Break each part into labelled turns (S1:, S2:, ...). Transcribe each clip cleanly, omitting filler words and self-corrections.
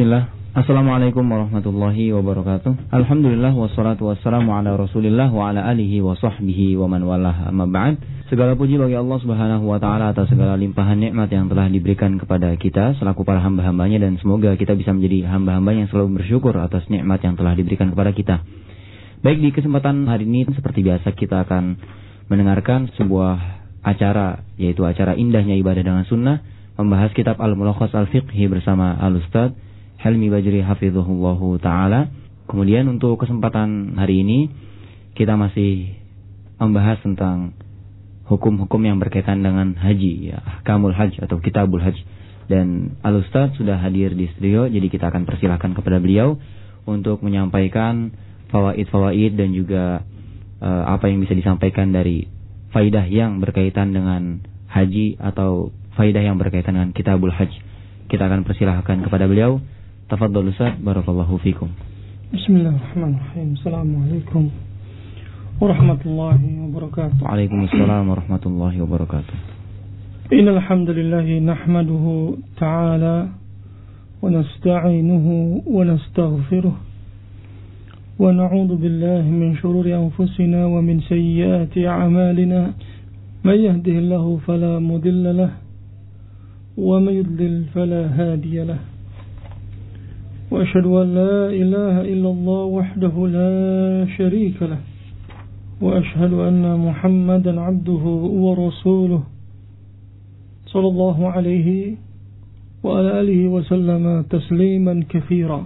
S1: Bismillah. Assalamualaikum warahmatullahi wabarakatuh. Alhamdulillah wassalatu wassalamu ala Rasulillah wa ala alihi wa sahbihi wa man walah, amma ba'd. Segala puji bagi Allah Subhanahu wa taala atas segala limpahan nikmat yang telah diberikan kepada kita selaku para hamba-hambanya, dan semoga kita bisa menjadi hamba-hamba yang selalu bersyukur atas nikmat yang telah diberikan kepada kita. Baik, di kesempatan hari ini seperti biasa kita akan mendengarkan sebuah acara, yaitu acara Indahnya Ibadah dengan Sunnah, membahas kitab Al-Mulakhas Al-Fiqhi bersama Al-Ustaz Helmi Bajri hafizahullahu ta'ala. Kemudian untuk kesempatan hari ini kita masih membahas tentang hukum-hukum yang berkaitan dengan haji, ya, Ahkamul Hajj atau Kitabul Hajj. Dan Al-Ustaz sudah hadir di studio, jadi kita akan persilahkan kepada beliau untuk menyampaikan fawaid-fawaid dan juga apa yang bisa disampaikan dari faidah yang berkaitan dengan haji atau faidah yang berkaitan dengan Kitabul Hajj. Kita akan persilahkan kepada beliau. Tafadhal Ustaz, barakallahu fikum.
S2: Bismillahirrahmanirrahim. Assalamualaikum warahmatullahi wabarakatuh.
S1: Waalaikumsalam warahmatullahi wabarakatuh.
S2: Innal hamdalillah nahmaduhu ta'ala wa nasta'inuhu wa nastaghfiruh wa na'udzu billahi min shururi anfusina wa min sayyiati a'malina. May yahdihillahu fala mudilla lahu wa may yudlil fala hadiya lahu. وأشهد أن لا إله إلا الله وحده لا شريك له وأشهد أن محمدا عبده ورسوله صلى الله عليه وعلى آله وسلم تسليما كثيرا.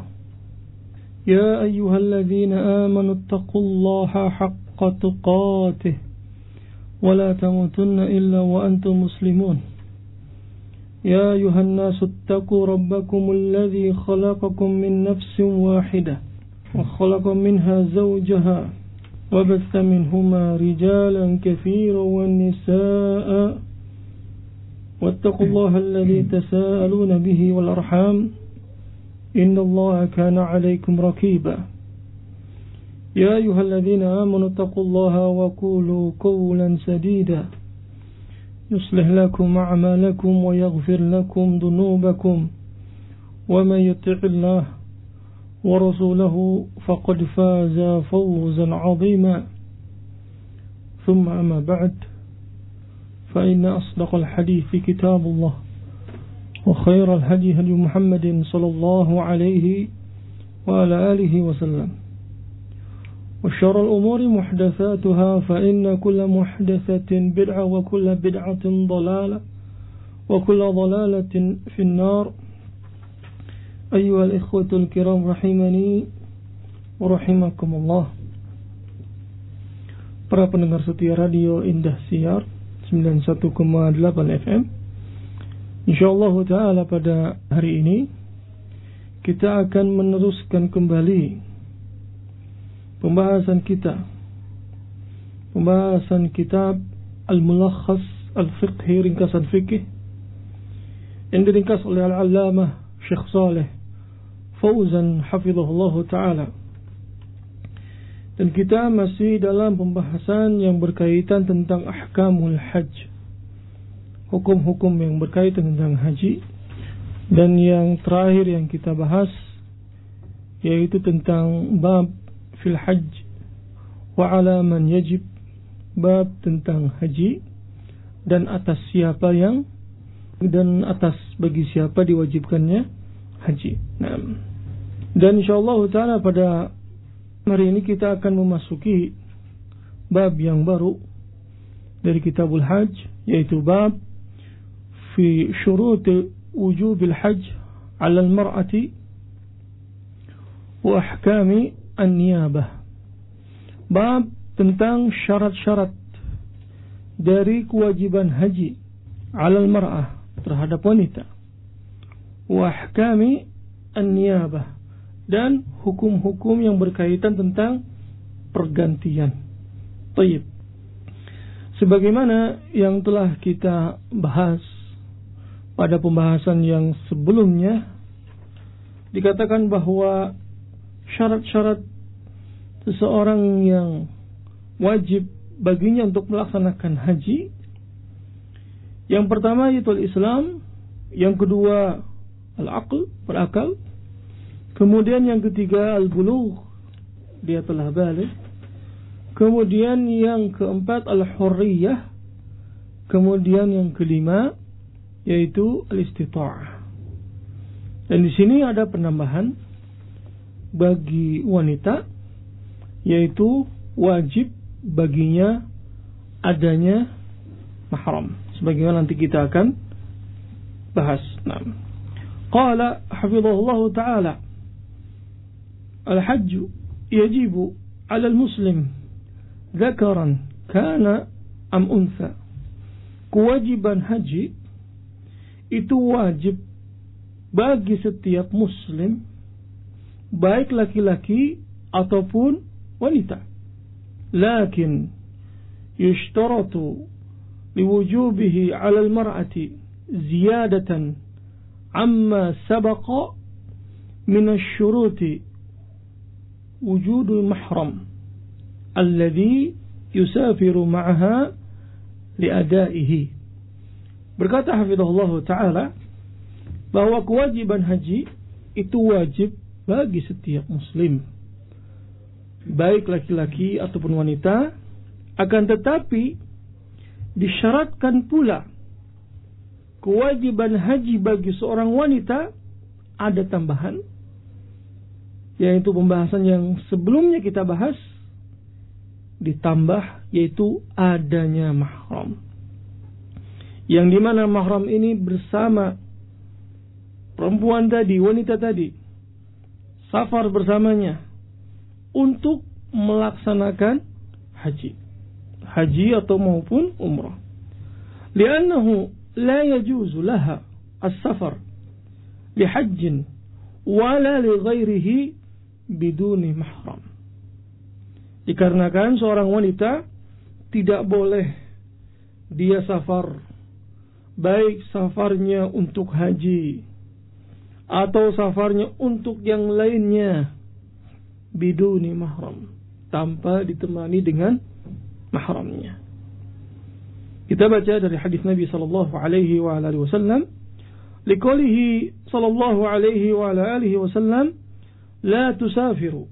S2: يا أيها الذين آمنوا اتقوا الله حق تقاته ولا تموتن إلا وأنتم مسلمون. يا أيها الناس اتقوا ربكم الذي خلقكم من نفس واحدة وخلق منها زوجها وبث منهما رجالا كثيرا والنساء واتقوا الله الذي تساءلون به والأرحام إن الله كان عليكم رقيبا. يا أيها الذين آمنوا اتقوا الله وقولوا قولا سديدا يصلح لكم أعمالكم ويغفر لكم ذنوبكم ومن يطع الله ورسوله فقد فاز فوزا عظيما. ثم أما بعد، فإن أصدق الحديث كتاب الله وخير الهدي هدي محمد صلى الله عليه وعلى آله وسلم وشر الأمور محدثاتها فإن كل محدثة بدعة وكل بدعة ضلالة وكل ضلالة في النار. أيها الإخوة الكرام رحمني ورحمكم الله. Para pendengar setia Radio Indah Siar 91,8 FM, InsyaAllah ta'ala pada hari ini kita akan meneruskan kembali pembahasan kitab Al-Mulakhas Al-Fiqhi, ringkasan fikih yang diringkas oleh Al-Allamah Syekh Saleh Fauzan hafizahullah ta'ala. Dan kita masih dalam pembahasan yang berkaitan tentang Ahkamul Hajj, hukum-hukum yang berkaitan tentang haji. Dan yang terakhir yang kita bahas yaitu tentang bab fil hajj wa ala man yajib, bab tentang haji dan atas bagi siapa diwajibkannya haji. Nah, dan insyaallah taala pada hari ini kita akan memasuki bab yang baru dari Kitabul Hajj, yaitu bab fi syurut wujubil hajj 'ala al-mar'ati wa ahkami an-niyabah. Bab tentang syarat-syarat dari kewajiban haji 'alal mar'ah, terhadap wanita, wa ahkami an-niyabah, dan hukum-hukum yang berkaitan tentang pergantian. Tayyib. Sebagaimana yang telah kita bahas pada pembahasan yang sebelumnya, dikatakan bahwa syarat-syarat seseorang yang wajib baginya untuk melaksanakan haji, yang pertama yaitu Islam, yang kedua al-aql, berakal, Kemudian yang ketiga al-bulugh, dia telah balik. Kemudian yang keempat al-hurriyah. Kemudian yang kelima yaitu al-istita'ah. Dan di sini ada penambahan bagi wanita, yaitu wajib baginya adanya mahram. Sebagaimana nanti kita akan bahas. Nah, qala hafizahullah ta'ala, al-hajj yajibu 'ala al-muslim dzakaran kana am untha. Kewajiban haji itu wajib bagi setiap muslim, baik laki-laki ataupun wanita. Lakin yushtaratu liwujubihi 'ala al-mar'ati ziyadatan amma sabaqa min asy-syuruti wujudul mahram alladhi yusafiru ma'aha liadaihi. Berkata hafizahullah ta'ala bahwa kewajiban haji itu wajib bagi setiap muslim, baik laki-laki ataupun wanita. Akan tetapi disyaratkan pula kewajiban haji bagi seorang wanita ada tambahan, yaitu pembahasan yang sebelumnya kita bahas, ditambah yaitu adanya mahram, yang dimana mahram ini bersama perempuan tadi, wanita tadi, safar bersamanya untuk melaksanakan haji atau maupun umrah. Li'annahu la yajuzu laha as-safar lihajjin wala li ghairihi biduni mahram. Dikarenakan seorang wanita tidak boleh dia safar, baik safarnya untuk haji atau safarnya untuk yang lainnya, biduni mahram, tanpa ditemani dengan mahramnya. Kita baca dari hadis Nabi sallallahu alaihi wa alihi wasallam, liqaulihi sallallahu alaihi wa alihi wasallam, la tusafiru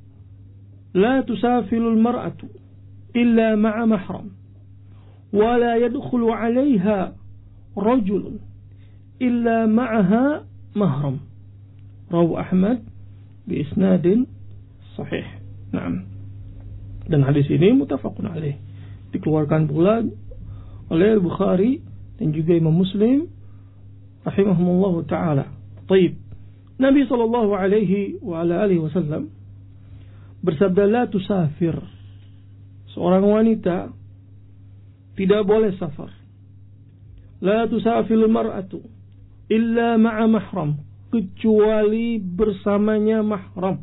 S2: al-mar'atu illa ma'a mahram wa la yadkhulu 'alayha rajulun illa ma'aha mahram. Rawahu Ahmad bi isnadin sahih. Naam. Dan hadis ini muttafaqun alaih, dikeluarkan pula oleh Bukhari dan juga Imam Muslim rahimahumullah taala. Baik. Nabi sallallahu alaihi wa ala alihi wasallam bersabda, la tusafir, seorang wanita tidak boleh safar. La tusafil mar'atu illa ma'a mahram, kecuali bersamanya mahram.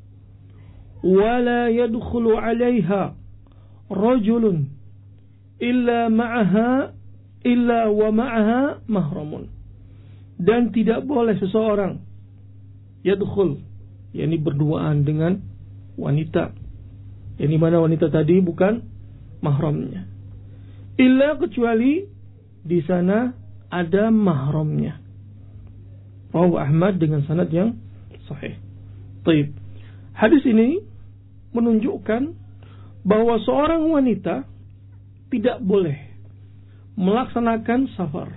S2: Wala yadkhulu 'alaiha rajulun illa wa ma'aha mahramun, dan tidak boleh seseorang yadkhul, yakni berduaan dengan wanita, yang dimana wanita tadi bukan mahramnya, illa, kecuali di sana ada mahramnya. Rawahu Ahmad dengan sanad yang sahih. Baik. Hadis ini menunjukkan bahwa seorang wanita tidak boleh melaksanakan safar,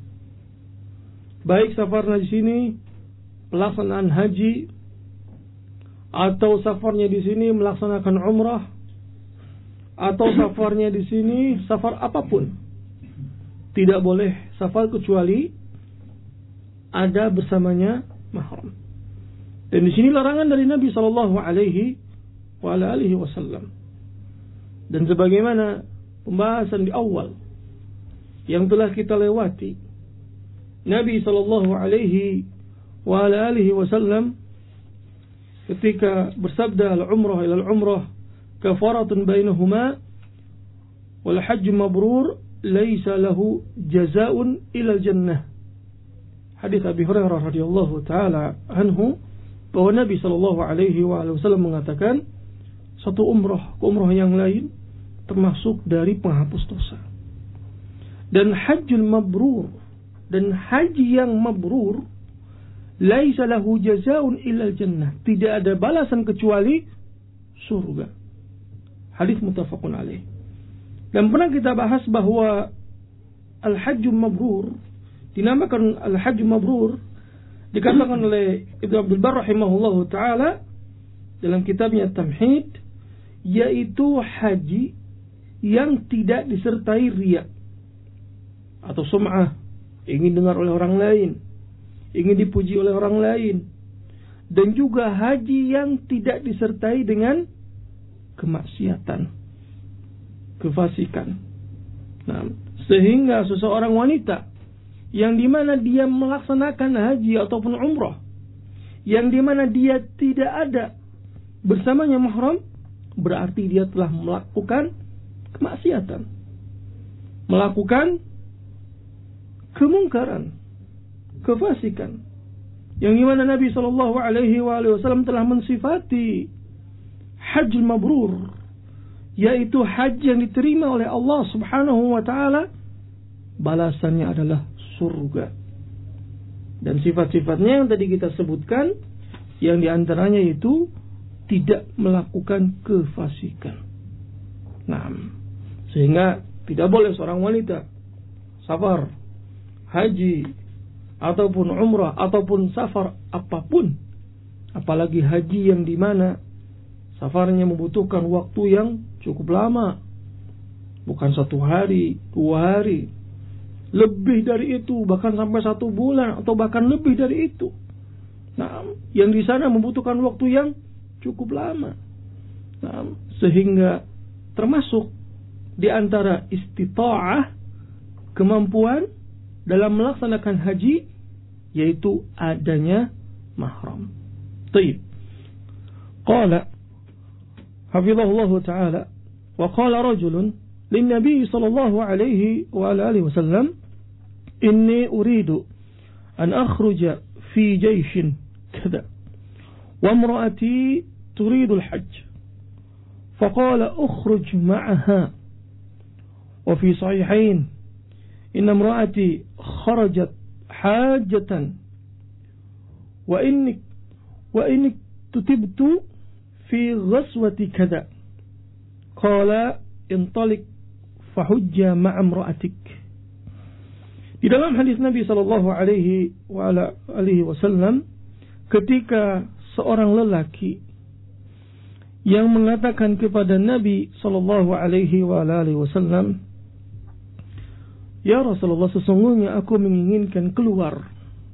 S2: baik safarnya di sini pelaksanaan haji, atau safarnya di sini melaksanakan umrah, atau safarnya di sini safar apapun, tidak boleh safar kecuali ada bersamanya mahram. Dan di sini larangan dari Nabi sallallahu alaihi wa alihi wasallam. Dan sebagaimana pembahasan di awal yang telah kita lewati, Nabi sallallahu alaihi wa alihi wasallam ketika bersabda al-umrah ila al-umrah kafaratun bainahuma wal hajj mabrur laisa lahu jazaa'un ila al-jannah. Hadis Abi Hurairah radhiyallahu taala anhu, bahwa Nabi sallallahu alaihi wasallam mengatakan, satu umrah ke umrah yang lain termasuk dari penghapus dosa. Dan hajjul mabrur, dan haji yang mabrur, laisa lahu jazaa'un illa al-jannah. Tidak ada balasan kecuali surga. Hadis muttafaqun alaih. Dan pernah kita bahas bahwa al-hajjul mabrur, dinamakan al-hajjul mabrur, dikatakan oleh Ibnu Abdul Barr rahimahullahu taala dalam kitabnya Tamhid, yaitu haji yang tidak disertai riya atau sum'ah, ingin dengar oleh orang lain, ingin dipuji oleh orang lain, dan juga haji yang tidak disertai dengan kemaksiatan, kefasikan. Nah, sehingga seseorang wanita yang dimana dia melaksanakan haji ataupun umrah, yang dimana dia tidak ada bersamanya mahram, berarti dia telah melakukan kemaksiatan, melakukan kemungkaran, kefasikan, yang dimana Nabi SAW telah mensifati hajjul mabrur, yaitu haji yang diterima oleh Allah Subhanahu wa taala, balasannya adalah surga. Dan sifat-sifatnya yang tadi kita sebutkan, yang diantaranya itu tidak melakukan kefasikan. Nah, sehingga tidak boleh seorang wanita safar, haji, ataupun umrah, ataupun safar apapun, apalagi haji yang dimana safarnya membutuhkan waktu yang cukup lama, bukan 1 hari, 2 hari, lebih dari itu, bahkan sampai 1 bulan atau bahkan lebih dari itu. Nah, yang di sana membutuhkan waktu yang cukup lama. Nah, sehingga termasuk di antara istita'ah, kemampuan dalam melaksanakan haji, yaitu adanya mahram. Taib. Qala hafizahullah ta'ala, wa qala rajulun lin nabi sallallahu alaihi wa alihi wasallam, inni uridu an akhruja fi jayshin kada wa imraati turidu al-hajj, faqala ukhruj ma'aha. Wa fi sahihain inna imraati kharajat hajatan wa inni tutibtu fi ghazwati kada, qala intalik fahujja ma'a imra'atik. Di dalam hadis Nabi sallallahu alaihi wasallam, ketika seorang lelaki yang mengatakan kepada Nabi sallallahu alaihi wasallam, ya Rasulullah, sesungguhnya aku menginginkan keluar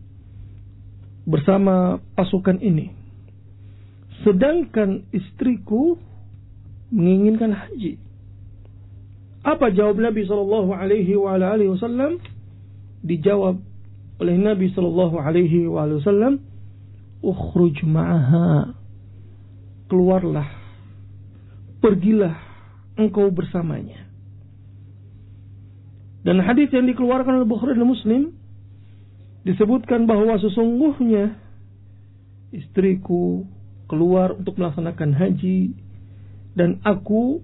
S2: bersama pasukan ini, sedangkan istriku menginginkan haji. Apa jawab Nabi sallallahu alaihi wasallam? Dijawab oleh Nabi sallallahu alaihi wasallam, ukhruj ma'aha, keluarlah, pergilah engkau bersamanya. Dan hadis yang dikeluarkan oleh Bukhari dan Muslim disebutkan bahwa sesungguhnya istriku keluar untuk melaksanakan haji dan aku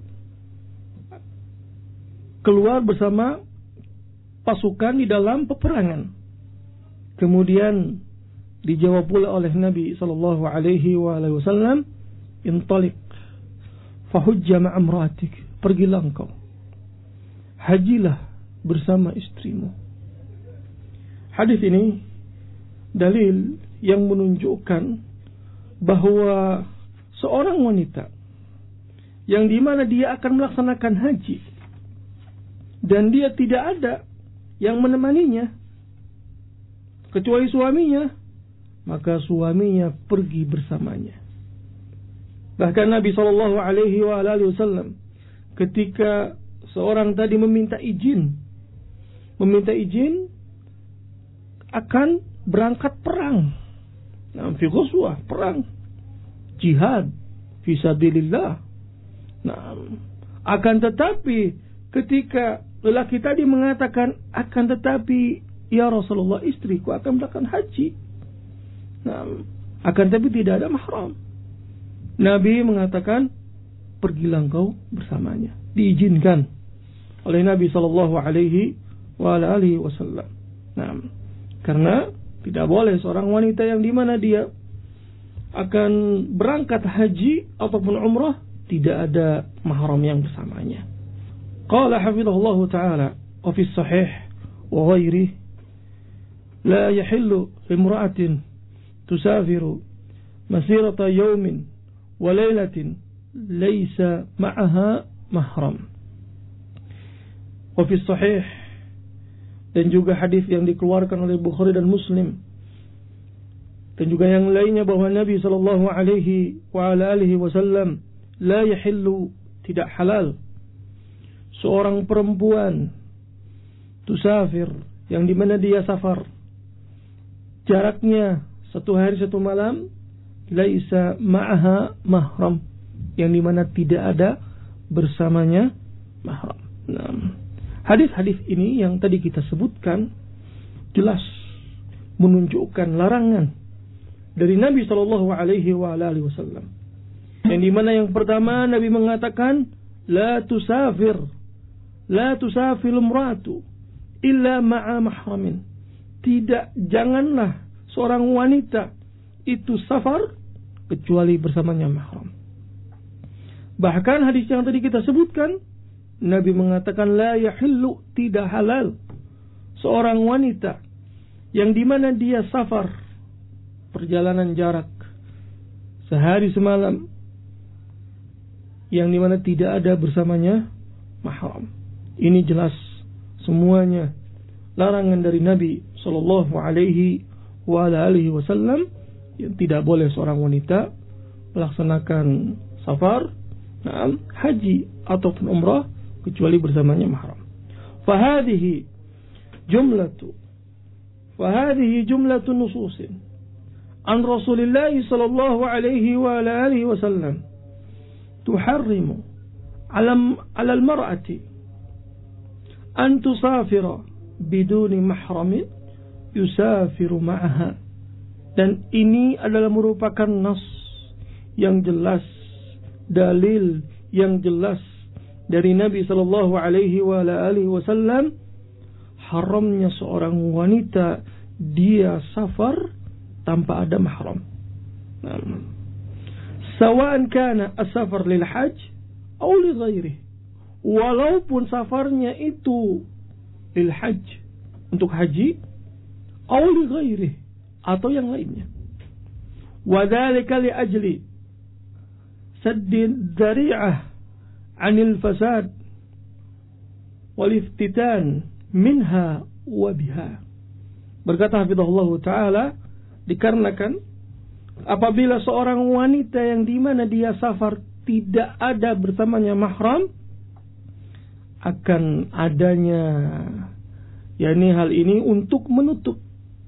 S2: keluar bersama pasukan di dalam peperangan. Kemudian dijawab pula oleh Nabi sallallahu alaihi wasallam, intalik fahujja ma'a imra'atik, pergilah engkau, hajilah bersama istrimu. Hadis ini dalil yang menunjukkan bahwa seorang wanita yang dimana dia akan melaksanakan haji dan dia tidak ada yang menemaninya kecuali suaminya, maka suaminya pergi bersamanya. Bahkan Nabi sallallahu alaihi wasallam ketika seorang tadi meminta izin akan berangkat perang, fi ghuswah, perang jihad fi sabilillah. Akan tetapi ketika lelaki tadi mengatakan, akan tetapi ya Rasulullah, istriku akan melakukan haji, akan tetapi tidak ada mahram, Nabi mengatakan, pergilah engkau bersamanya. Diizinkan oleh Nabi sallallahu alaihi wasallam. Karena Tidak boleh seorang wanita yang dimana dia akan berangkat haji ataupun umrah tidak ada mahram yang bersamanya. Qala hafizahullahu ta'ala wa fi sahih wa ghairihi la yahillu limra'atin tusafiru masirata yawmin wa laylatin laysa ma'aha mahram. Wa fi sahih, dan juga hadis yang dikeluarkan oleh Bukhari dan Muslim, dan juga yang lainnya bahwa Nabi sallallahu alaihi wa ala alihi wasallam, la yahillu, tidak halal seorang perempuan tusafir, yang dimana dia safar jaraknya 1 hari 1 malam, laisa ma'aha mahram, yang dimana tidak ada bersamanya mahram. Nah, hadis-hadis ini yang tadi kita sebutkan jelas menunjukkan larangan dari Nabi sallallahu alaihi wa alihi wasallam. Yang dimana yang pertama Nabi mengatakan la tusafir imra'atu illa ma'a mahramin. Tidak, janganlah seorang wanita itu safar kecuali bersamanya mahram. Bahkan hadis yang tadi kita sebutkan, Nabi mengatakan la yahillu, tidak halal seorang wanita yang dimana dia safar perjalanan jarak sehari semalam, yang dimana tidak ada bersamanya mahram. Ini jelas semuanya larangan dari Nabi sallallahu alaihi wa alihi wasallam, yang tidak boleh seorang wanita melaksanakan safar, haji ataupun umrah kecuali bersamanya mahram. Fahadihi jumlatu nususin an Rasulillah sallallahu alaihi wa alihi wasallam tuharrimu ala al-mar'ati an tusafira biduni mahramin yusafiru ma'aha. Dan ini adalah merupakan nas yang jelas, dalil yang jelas dari Nabi sallallahu alaihi wa alihi wasallam, haramnya seorang wanita dia safar tanpa ada mahram. Sawa'an kana as-safar lil hajj aw li ghairihi, walaupun safarnya itu lil hajj, untuk haji, aw li ghairihi, atau yang lainnya. Wa dzalika li ajli saddin dzari'ah 'anil fasad wal iftitan minha wa biha. Berkata hafizahullah ta'ala, dikarenakan apabila seorang wanita yang dimana dia safar tidak ada bersamanya mahram, akan adanya hal ini untuk menutup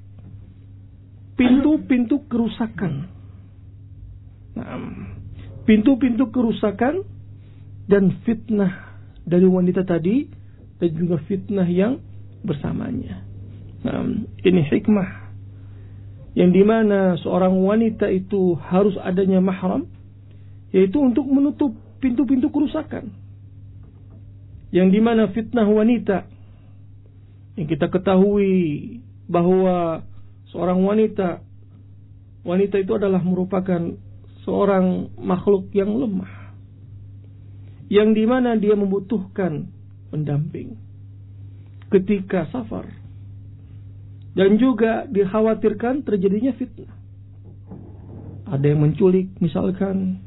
S2: pintu-pintu kerusakan. Pintu-pintu kerusakan dan fitnah dari wanita tadi, dan juga fitnah yang bersamanya. Ini hikmah yang dimana seorang wanita itu harus adanya mahram, yaitu untuk menutup pintu-pintu kerusakan. Yang dimana fitnah wanita, yang kita ketahui bahwa seorang wanita itu adalah merupakan seorang makhluk yang lemah, yang dimana dia membutuhkan pendamping ketika safar, dan juga dikhawatirkan terjadinya fitnah. Ada yang menculik misalkan,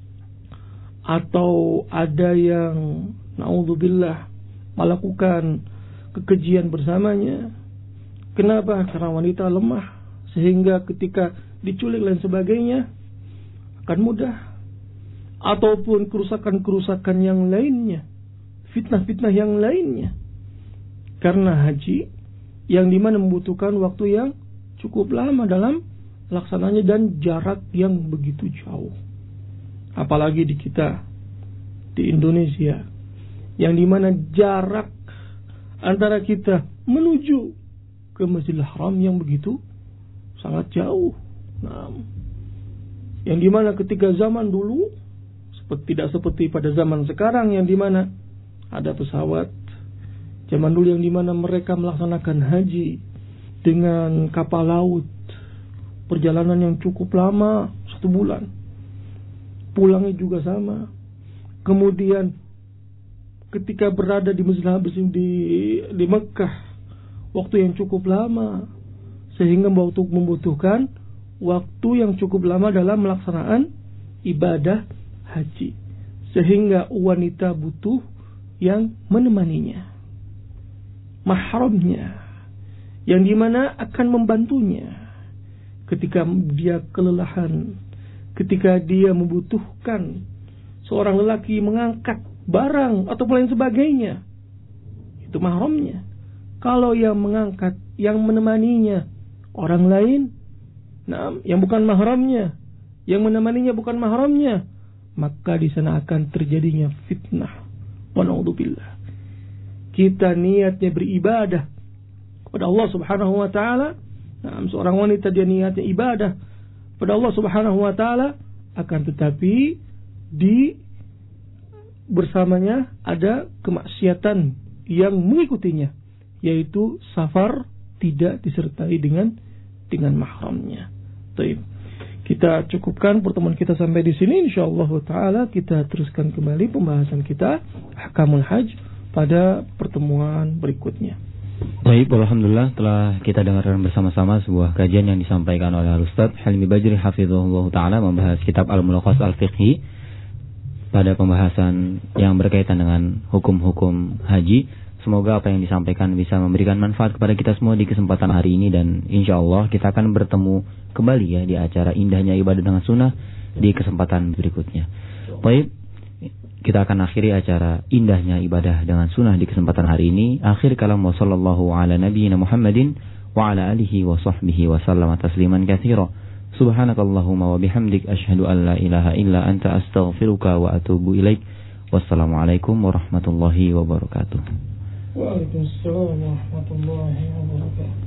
S2: atau ada yang na'udzubillah melakukan kekejian bersamanya. Kenapa? Karena wanita lemah, sehingga ketika diculik dan sebagainya akan mudah. Ataupun kerusakan-kerusakan yang lainnya, fitnah-fitnah yang lainnya, karena haji yang dimana membutuhkan waktu yang cukup lama dalam laksananya dan jarak yang begitu jauh. Apalagi di kita, di Indonesia, yang dimana jarak antara kita menuju ke Masjidil Haram yang begitu sangat jauh. Yang dimana ketika zaman dulu tidak seperti pada zaman sekarang, yang dimana ada pesawat. Zaman dulu yang dimana mereka melaksanakan haji dengan kapal laut, perjalanan yang cukup lama, 1 bulan. Pulangnya juga sama. Kemudian ketika berada di Masjidil Haram di Mekah, waktu yang cukup lama, sehingga membutuhkan waktu yang cukup lama dalam melaksanaan ibadah haji, sehingga wanita butuh yang menemaninya, mahramnya, yang dimana akan membantunya ketika dia kelelahan, ketika dia membutuhkan seorang lelaki mengangkat barang atau lain sebagainya. Itu mahramnya. Kalau yang mengangkat, yang menemaninya orang lain, yang bukan mahramnya, yang menemaninya bukan mahramnya, maka di sana akan terjadinya fitnah. Wa na'udzubillah. Kita niatnya beribadah kepada Allah Subhanahu wa taala. Seorang wanita dia niatnya ibadah kepada Allah Subhanahu wa taala, akan tetapi bersamanya ada kemaksiatan yang mengikutinya, yaitu safar tidak disertai dengan mahramnya. Baik. Kita cukupkan pertemuan kita sampai di sini. Insyaallah taala kita teruskan kembali pembahasan kita Ahkamul Hajj pada pertemuan berikutnya.
S1: Baik, alhamdulillah telah kita dengarkan bersama-sama sebuah kajian yang disampaikan oleh Al-Ustaz Hilmi Bajri hafizahullah taala, membahas kitab Al-Mulakhas Al-Fiqhi pada pembahasan yang berkaitan dengan hukum-hukum haji. Semoga apa yang disampaikan bisa memberikan manfaat kepada kita semua di kesempatan hari ini, dan insyaallah kita akan bertemu kembali ya di acara Indahnya Ibadah dengan Sunnah di kesempatan berikutnya. Baik, kita akan akhiri acara Indahnya Ibadah dengan Sunnah di kesempatan hari ini. Akhir kalam, wassallallahu ala nabiyyina Muhammadin wa ala alihi wa sahbihi wa sallama tasliman katsira. Subhanakallahumma wa bihamdik asyhadu an la ilaha illa anta astaghfiruka wa atubu ilaik. Wassalamualaikum warahmatullahi wabarakatuh.
S2: Waalaikumsalam warahmatullahi wabarakatuh.